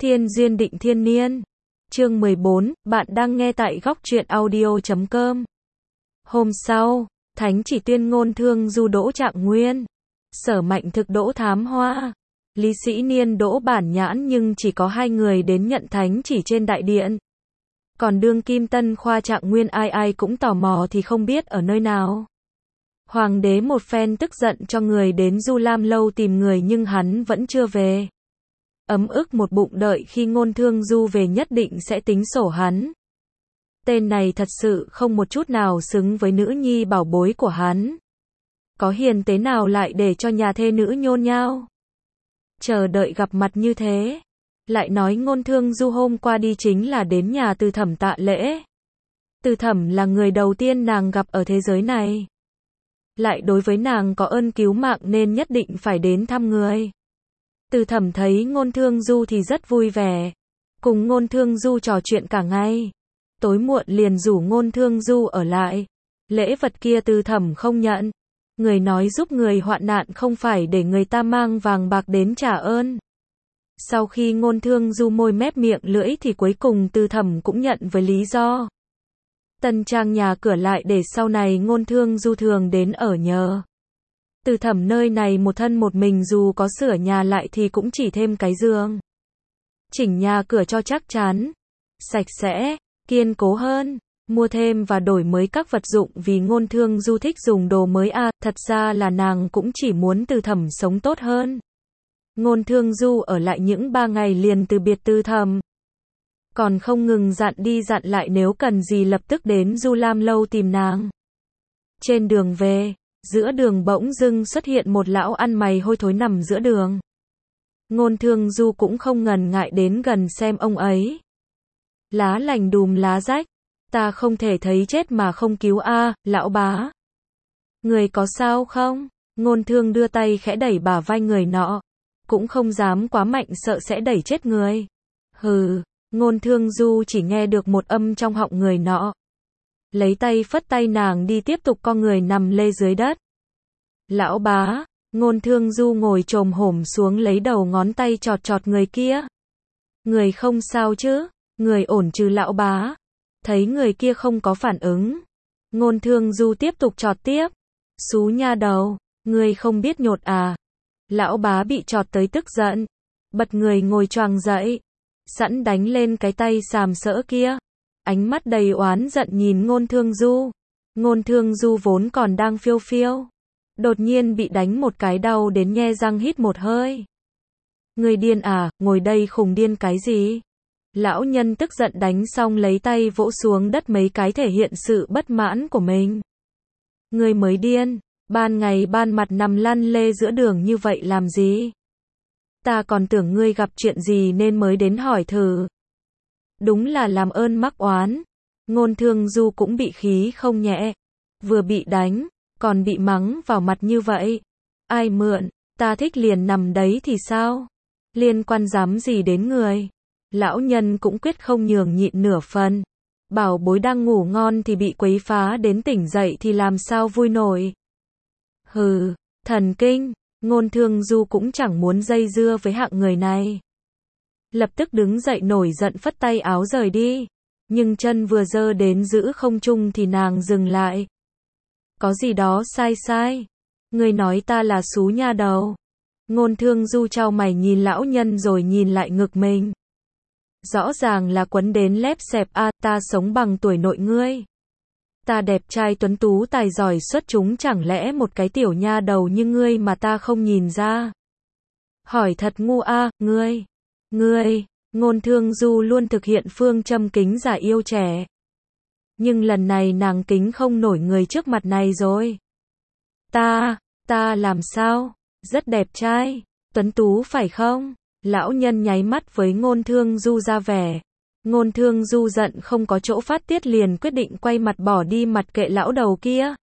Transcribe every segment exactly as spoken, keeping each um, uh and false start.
Thiên duyên định thiên niên. Chương mười bốn, bạn đang nghe tại góc truyện audio chấm com. Hôm sau, Thánh Chỉ tuyên ngôn Thương Du đỗ Trạng Nguyên, Sở Mạnh Thực đỗ Thám Hoa, Lý Sĩ Niên đỗ Bản Nhãn, nhưng chỉ có hai người đến nhận Thánh Chỉ trên đại điện. Còn đương kim Tân Khoa Trạng Nguyên ai ai cũng tò mò thì không biết ở nơi nào. Hoàng đế một phen tức giận cho người đến Du Lam Lâu tìm người, nhưng hắn vẫn chưa về. Ấm ức một bụng đợi khi Ngôn Thương Du về nhất định sẽ tính sổ hắn. Tên này thật sự không một chút nào xứng với nữ nhi bảo bối của hắn. Có hiền tế nào lại để cho nhà thê nữ nhôn nhao chờ đợi gặp mặt như thế. Lại nói Ngôn Thương Du hôm qua đi chính là đến nhà Từ Thẩm tạ lễ. Từ Thẩm là người đầu tiên nàng gặp ở thế giới này. Lại đối với nàng có ơn cứu mạng nên nhất định phải đến thăm người. Từ Thẩm thấy Ngôn Thương Du thì rất vui vẻ, cùng Ngôn Thương Du trò chuyện cả ngày. Tối muộn liền rủ Ngôn Thương Du ở lại. Lễ vật kia Từ Thẩm không nhận. Người nói giúp người hoạn nạn không phải để người ta mang vàng bạc đến trả ơn. Sau khi Ngôn Thương Du môi mép miệng lưỡi thì cuối cùng Từ Thẩm cũng nhận với lý do tân trang nhà cửa lại để sau này Ngôn Thương Du thường đến ở nhờ. Từ Thẩm nơi này một thân một mình, dù có sửa nhà lại thì cũng chỉ thêm cái giường. Chỉnh nhà cửa cho chắc chắn, sạch sẽ, kiên cố hơn, mua thêm và đổi mới các vật dụng vì Ngôn Thương Du thích dùng đồ mới à, thật ra là nàng cũng chỉ muốn Từ Thẩm sống tốt hơn. Ngôn Thương Du ở lại những ba ngày liền từ biệt Từ Thẩm. Còn không ngừng dặn đi dặn lại nếu cần gì lập tức đến Du Lam Lâu tìm nàng. Trên đường về, giữa đường bỗng dưng xuất hiện một lão ăn mày hôi thối nằm giữa đường. Ngôn Thương Du cũng không ngần ngại đến gần xem ông ấy. Lá lành đùm lá rách, ta không thể thấy chết mà không cứu a, à, lão bá. Người có sao không? Ngôn Thương đưa tay khẽ đẩy bả vai người nọ, cũng không dám quá mạnh sợ sẽ đẩy chết người. Hừ, Ngôn Thương Du chỉ nghe được một âm trong họng người nọ. Lấy tay phất tay nàng đi tiếp tục co người nằm lê dưới đất. Lão bá, Ngôn Thương Du ngồi chồm hổm xuống lấy đầu ngón tay chọt chọt người kia. Người không sao chứ? Người ổn chứ lão bá? Thấy người kia không có phản ứng, Ngôn Thương Du tiếp tục chọt tiếp. Xú nha đầu, người không biết nhột à? Lão bá bị chọt tới tức giận, bật người ngồi choàng dậy, sẵn đánh lên cái tay sàm sỡ kia. Ánh mắt đầy oán giận nhìn Ngôn Thương Du. Ngôn Thương Du vốn còn đang phiêu phiêu, đột nhiên bị đánh một cái đau đến nhe răng hít một hơi. Người điên à, ngồi đây khùng điên cái gì? Lão nhân tức giận đánh xong lấy tay vỗ xuống đất mấy cái thể hiện sự bất mãn của mình. Người mới điên, ban ngày ban mặt nằm lăn lê giữa đường như vậy làm gì? Ta còn tưởng ngươi gặp chuyện gì nên mới đến hỏi thử. Đúng là làm ơn mắc oán. Ngôn Thương Du cũng bị khí không nhẹ. Vừa bị đánh, còn bị mắng vào mặt như vậy. Ai mượn, ta thích liền nằm đấy thì sao? Liên quan dám gì đến người? Lão nhân cũng quyết không nhường nhịn nửa phần. Bảo bối đang ngủ ngon thì bị quấy phá đến tỉnh dậy thì làm sao vui nổi. Hừ, thần kinh. Ngôn Thương Du cũng chẳng muốn dây dưa với hạng người này. Lập tức đứng dậy nổi giận phất tay áo rời đi. Nhưng chân vừa giơ đến giữ không trung thì nàng dừng lại. Có gì đó sai sai. Người nói ta là xú nha đầu. Ngôn Thương Du chau mày nhìn lão nhân rồi nhìn lại ngực mình. Rõ ràng là quấn đến lép xẹp a, à, ta sống bằng tuổi nội ngươi. Ta đẹp trai tuấn tú tài giỏi xuất chúng, chẳng lẽ một cái tiểu nha đầu như ngươi mà ta không nhìn ra? Hỏi thật ngu a, à, ngươi. Ngươi, Ngôn Thương Du luôn thực hiện phương châm kính già yêu trẻ. Nhưng lần này nàng kính không nổi người trước mặt này rồi. Ta, ta làm sao? Rất đẹp trai, tuấn tú phải không? Lão nhân nháy mắt với Ngôn Thương Du ra vẻ. Ngôn Thương Du giận không có chỗ phát tiết liền quyết định quay mặt bỏ đi mặc kệ lão đầu kia.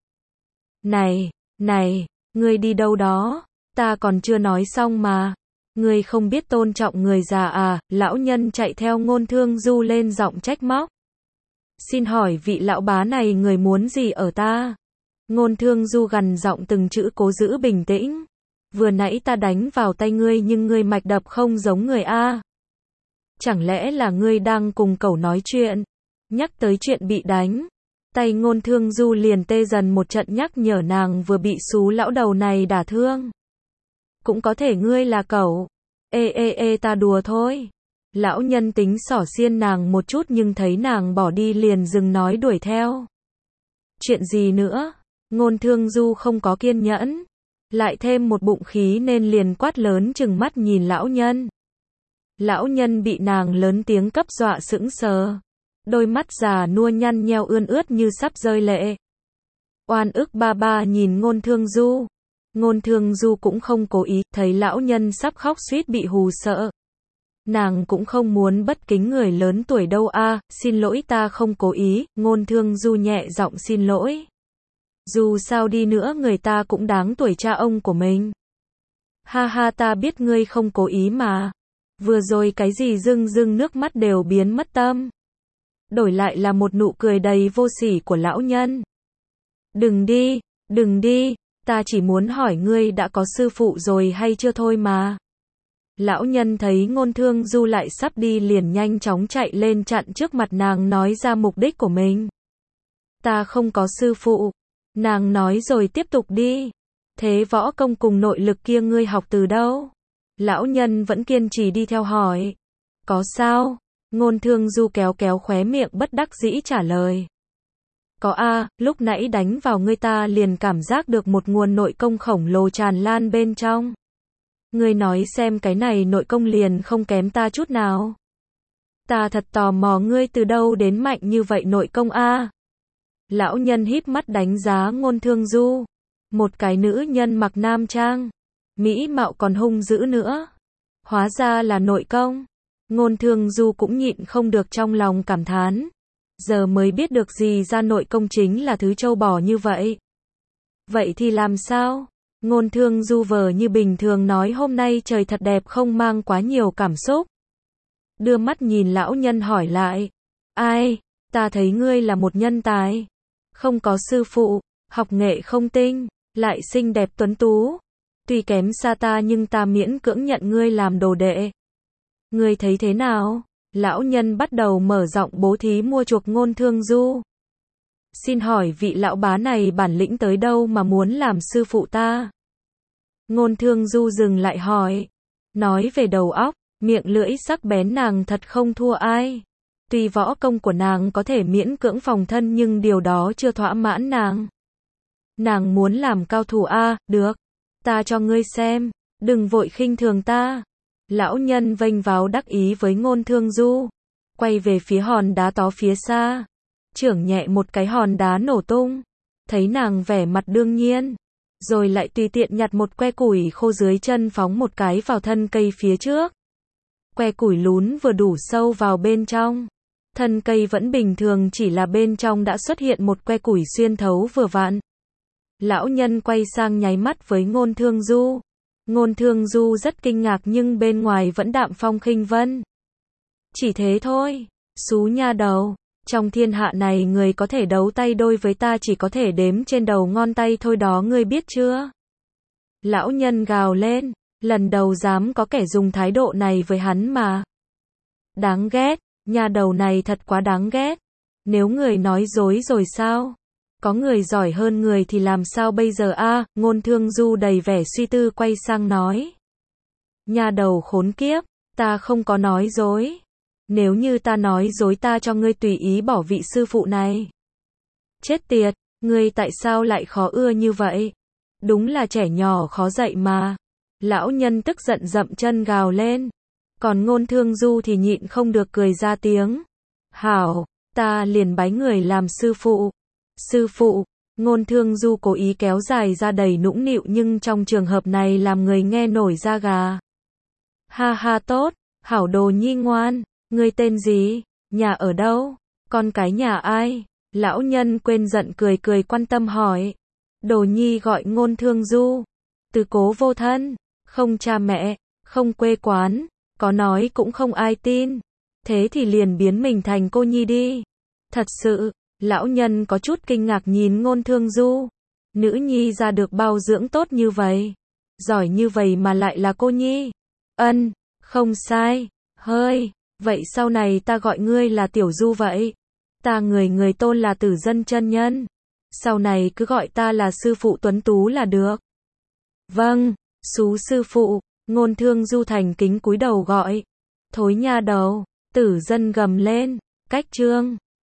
Này, này, ngươi đi đâu đó? Ta còn chưa nói xong mà. Ngươi không biết tôn trọng người già à? Lão nhân chạy theo Ngôn Thương Du lên giọng trách móc. Xin hỏi vị lão bá này người muốn gì ở ta? Ngôn Thương Du gằn giọng từng chữ cố giữ bình tĩnh. Vừa nãy ta đánh vào tay ngươi nhưng ngươi mạch đập không giống người a. Chẳng lẽ là ngươi đang cùng cẩu nói chuyện? Nhắc tới chuyện bị đánh, tay Ngôn Thương Du liền tê dần một trận, nhắc nhở nàng vừa bị xú lão đầu này đả thương. Cũng có thể ngươi là cẩu. Ê ê ê, ta đùa thôi. Lão nhân tính xỏ xiên nàng một chút nhưng thấy nàng bỏ đi liền dừng nói, đuổi theo. Chuyện gì nữa? Ngôn Thương Du không có kiên nhẫn, lại thêm một bụng khí nên liền quát lớn trừng mắt nhìn lão nhân. Lão nhân bị nàng lớn tiếng cấp dọa sững sờ, đôi mắt già nua nhăn nheo ươn ướt như sắp rơi lệ. Oan ức ba ba nhìn Ngôn Thương Du. Ngôn Thương Du cũng không cố ý, thấy lão nhân sắp khóc suýt bị hù sợ. Nàng cũng không muốn bất kính người lớn tuổi đâu a, à, xin lỗi ta không cố ý. Ngôn Thương Du nhẹ giọng xin lỗi. Dù sao đi nữa người ta cũng đáng tuổi cha ông của mình. Ha ha, ta biết ngươi không cố ý mà. Vừa rồi cái gì rưng rưng nước mắt đều biến mất tâm. Đổi lại là một nụ cười đầy vô sỉ của lão nhân. Đừng đi, đừng đi, ta chỉ muốn hỏi ngươi đã có sư phụ rồi hay chưa thôi mà. Lão nhân thấy Ngôn Thương Du lại sắp đi liền nhanh chóng chạy lên chặn trước mặt nàng, nói ra mục đích của mình. Ta không có sư phụ. Nàng nói rồi tiếp tục đi. Thế võ công cùng nội lực kia ngươi học từ đâu? Lão nhân vẫn kiên trì đi theo hỏi. Có sao? Ngôn Thương Du kéo kéo khóe miệng bất đắc dĩ trả lời. Có a, lúc nãy đánh vào ngươi ta liền cảm giác được một nguồn nội công khổng lồ tràn lan bên trong. Ngươi nói xem cái này nội công liền không kém ta chút nào. Ta thật tò mò ngươi từ đâu đến mạnh như vậy nội công a. Lão nhân híp mắt đánh giá Ngôn Thương Du. Một cái nữ nhân mặc nam trang, mỹ mạo còn hung dữ nữa. Hóa ra là nội công. Ngôn Thương Du cũng nhịn không được trong lòng cảm thán. Giờ mới biết được gì ra nội công chính là thứ trâu bò như vậy. Vậy thì làm sao? Ngôn Thương Du vờ như bình thường nói, hôm nay trời thật đẹp, không mang quá nhiều cảm xúc. Đưa mắt nhìn lão nhân hỏi lại. Ai? Ta thấy ngươi là một nhân tài. Không có sư phụ, học nghệ không tinh, lại xinh đẹp tuấn tú. Tuy kém xa ta nhưng ta miễn cưỡng nhận ngươi làm đồ đệ. Ngươi thấy thế nào? Lão nhân bắt đầu mở rộng bố thí mua chuộc Ngôn Thương Du. Xin hỏi vị lão bá này bản lĩnh tới đâu mà muốn làm sư phụ ta? Ngôn Thương Du dừng lại hỏi. Nói về đầu óc, miệng lưỡi sắc bén nàng thật không thua ai. Tuy võ công của nàng có thể miễn cưỡng phòng thân nhưng điều đó chưa thỏa mãn nàng. Nàng muốn làm cao thủ a, à, được. Ta cho ngươi xem, đừng vội khinh thường ta. Lão nhân vênh váo đắc ý với Ngôn Thương Du. Quay về phía hòn đá to phía xa. Chưởng nhẹ một cái hòn đá nổ tung. Thấy nàng vẻ mặt đương nhiên. Rồi lại tùy tiện nhặt một que củi khô dưới chân phóng một cái vào thân cây phía trước. Que củi lún vừa đủ sâu vào bên trong. Thân cây vẫn bình thường, chỉ là bên trong đã xuất hiện một que củi xuyên thấu vừa vặn. Lão nhân quay sang nháy mắt với Ngôn Thương Du. Ngôn Thương Du rất kinh ngạc nhưng bên ngoài vẫn đạm phong khinh vân. Chỉ thế thôi, xú nha đầu, trong thiên hạ này người có thể đấu tay đôi với ta chỉ có thể đếm trên đầu ngón tay thôi đó, ngươi biết chưa? Lão nhân gào lên, lần đầu dám có kẻ dùng thái độ này với hắn mà. Đáng ghét, nha đầu này thật quá đáng ghét. Nếu người nói dối rồi sao? Có người giỏi hơn người thì làm sao bây giờ a? À, Ngôn Thương Du đầy vẻ suy tư quay sang nói. Nha đầu khốn kiếp, ta không có nói dối. Nếu như ta nói dối ta cho ngươi tùy ý bỏ vị sư phụ này. Chết tiệt, ngươi tại sao lại khó ưa như vậy? Đúng là trẻ nhỏ khó dạy mà. Lão nhân tức giận dậm chân gào lên. Còn Ngôn Thương Du thì nhịn không được cười ra tiếng. Hảo, ta liền bái người làm sư phụ. Sư phụ, Ngôn Thương Du cố ý kéo dài ra đầy nũng nịu nhưng trong trường hợp này làm người nghe nổi da gà. Ha ha, tốt, hảo đồ nhi ngoan, ngươi tên gì, nhà ở đâu, con cái nhà ai? Lão nhân quên giận cười cười quan tâm hỏi. Đồ nhi gọi Ngôn Thương Du, tứ cố vô thân, không cha mẹ, không quê quán, có nói cũng không ai tin. Thế thì liền biến mình thành cô nhi đi. Thật sự. Lão nhân có chút kinh ngạc nhìn Ngôn Thương Du. Nữ nhi ra được bao dưỡng tốt như vậy, giỏi như vậy mà lại là cô nhi. Ân, không sai, hơi, Vậy sau này ta gọi ngươi là Tiểu Du vậy. Ta người người tôn là Tử Dân chân nhân. Sau này cứ gọi ta là sư phụ tuấn tú là được. Vâng, xú sư phụ, Ngôn Thương Du thành kính cúi đầu gọi. Thối nha đầu, Tử Dân gầm lên, cách chương.